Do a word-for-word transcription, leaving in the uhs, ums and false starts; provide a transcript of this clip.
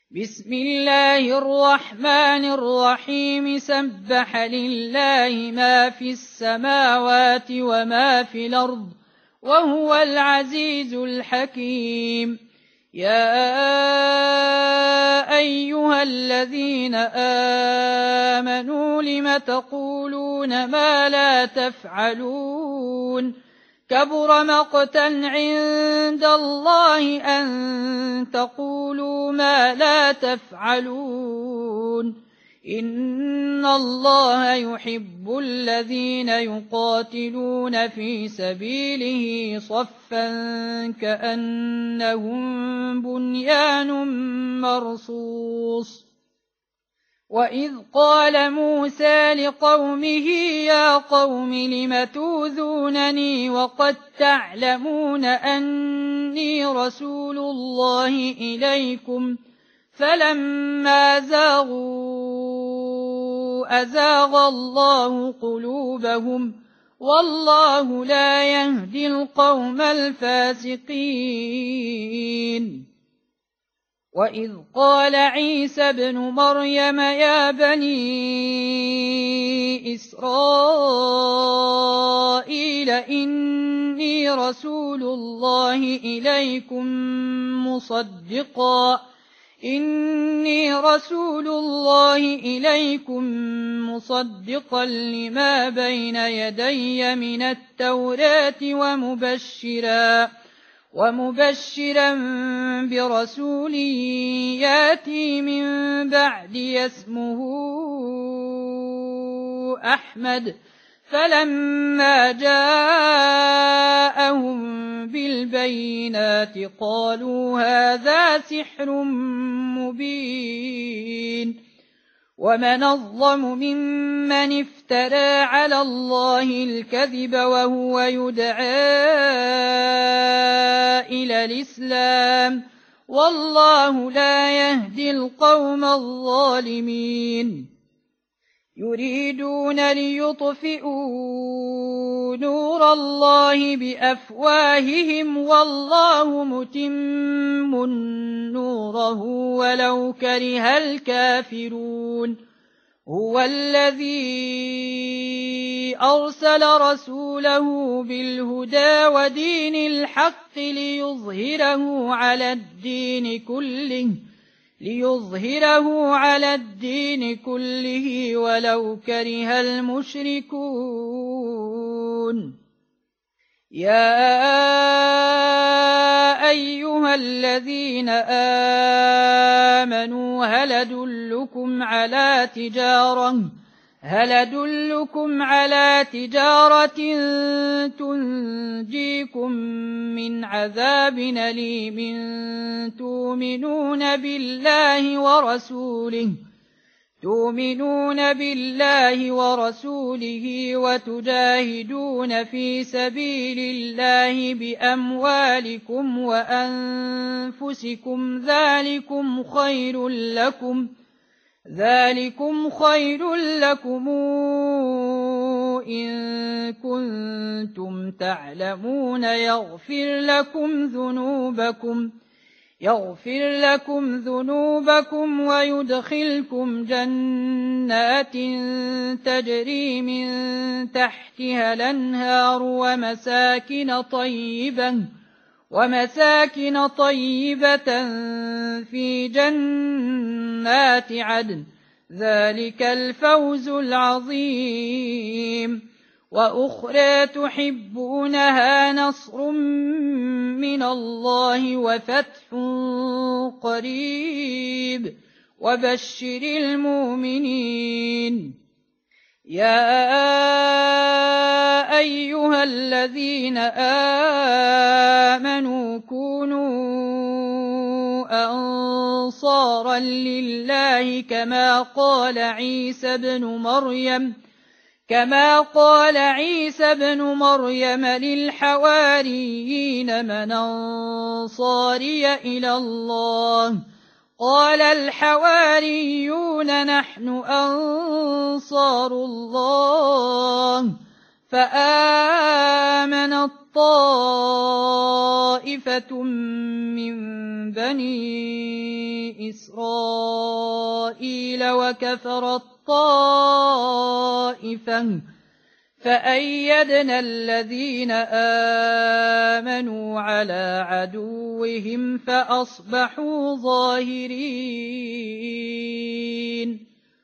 بسم الله الرحمن الرحيم سبح لله ما في السماوات وما في الأرض وهو العزيز الحكيم. يا أيها الذين آمنوا لم تقولون ما لا تفعلون كبر مقتا عند الله أن تقولوا ما لا تفعلون إن الله يحب الذين يقاتلون في سبيله صفا كأنهم بنيان مرصوص. وإذ قال موسى لقومه يا قوم لم توذونني وقد تعلمون أني رسول الله إليكم فلما زاغوا أزاغ الله قلوبهم والله لا يهدي القوم الفاسقين. وإذ قال عيسى ابن مريم يا بني إسرائيل إني رسول الله إليكم مصدقا إني رسول الله إليكم مصدقا لما بين يدي من التوراة ومبشرا ومبشرا برسول ياتي من بعدي اسمه أحمد. فلما جاءهم بالبينات قالوا هذا سحر مبين. ومن أظلم ممن افترى على الله الكذب وهو يدعى إلى الإسلام والله لا يهدي القوم الظالمين. يريدون ليطفئوا نور الله بأفواههم والله متم نوره ولو كره الكافرون. هو الذي أرسل رسوله بالهدى ودين الحق ليظهره على الدين كله ليظهره على الدين كله ولو كره المشركون. يا أيها الذين آمنوا هل أدلكم على تجارة هل أدلكم على تجارة تنجيكم من عذاب أليم تؤمنون بالله ورسوله تؤمنون بالله ورسوله وتجاهدون في سبيل الله بأموالكم وأنفسكم ذلكم خير لكم ذلكم خير لكم إن كنتم تعلمون يغفر لكم ذنوبكم يغفر لكم ذنوبكم ويدخلكم جنات تجري من تحتها الأنهار ومساكن طيبة ومساكن طيبة في جنات عدن ذلك الفوز العظيم. وأخرى تحبونها نصر من الله وفتح قريب وبشر المؤمنين. يا أيها الذين آمنوا كونوا أنصارا لله كما قال عيسى بن مريم كما قال عيسى بن مريم للحواريين من أنصاري إلى الله قال الحواريون نحن أنصار الله. فآمنت طائفة من بني إسرائيل وكفرت طائفة فأيدنا الذين آمنوا على عدوهم فأصبحوا ظاهرين